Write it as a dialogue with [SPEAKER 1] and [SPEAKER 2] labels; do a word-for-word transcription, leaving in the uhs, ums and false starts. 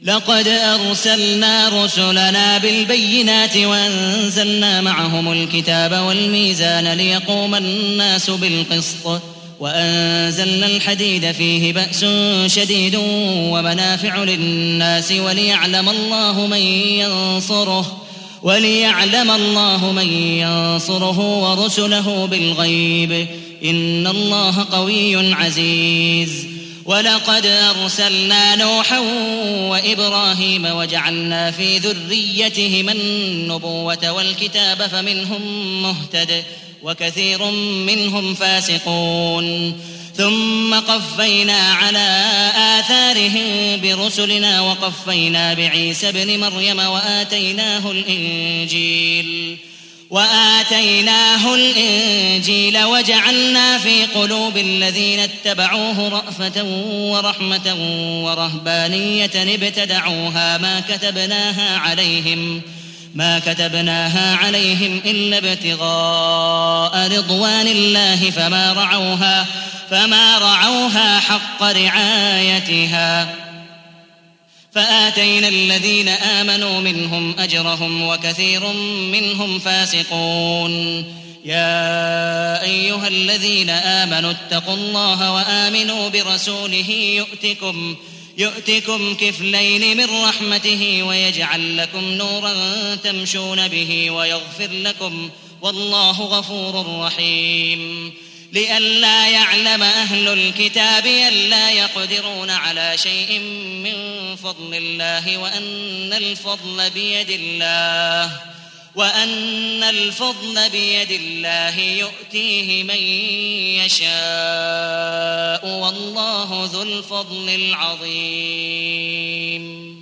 [SPEAKER 1] لقد أرسلنا رسلنا بالبينات وأنزلنا معهم الكتاب والميزان ليقوم الناس بالقسط وأنزلنا الحديد فيه بأس شديد ومنافع للناس وليعلم الله من ينصره وليعلم الله من ينصره ورسله بالغيب إن الله قوي عزيز. ولقد أرسلنا نوحا وإبراهيم وجعلنا في ذريتهما النبوة والكتاب فمنهم مهتد وكثير منهم فاسقون ثم قفينا على آثارهم برسلنا وقفينا بعيسى ابن مريم وآتيناه الإنجيل وآتيناه الإنجيل وجعلنا في قلوب الذين اتبعوه رأفة ورحمة ورهبانية ابتدعوها ما كتبناها عليهم ما كتبناها عليهم إلا ابتغاء رضوان الله فما رعوها فما رعوها حق رعايتها فآتينا الذين آمنوا منهم أجرهم وكثير منهم فاسقون. يا أيها الذين آمنوا اتقوا الله وآمنوا برسوله يؤتكم يؤتكم كفلين من رحمته ويجعل لكم نورا تمشون به ويغفر لكم والله غفور رحيم. لئلا يعلم أهل الكتاب ألا يقدرون على شيء من فضل الله وأن الفضل بيد الله وأن الفضل بيد الله يؤتيه من يشاء والله ذو الفضل العظيم.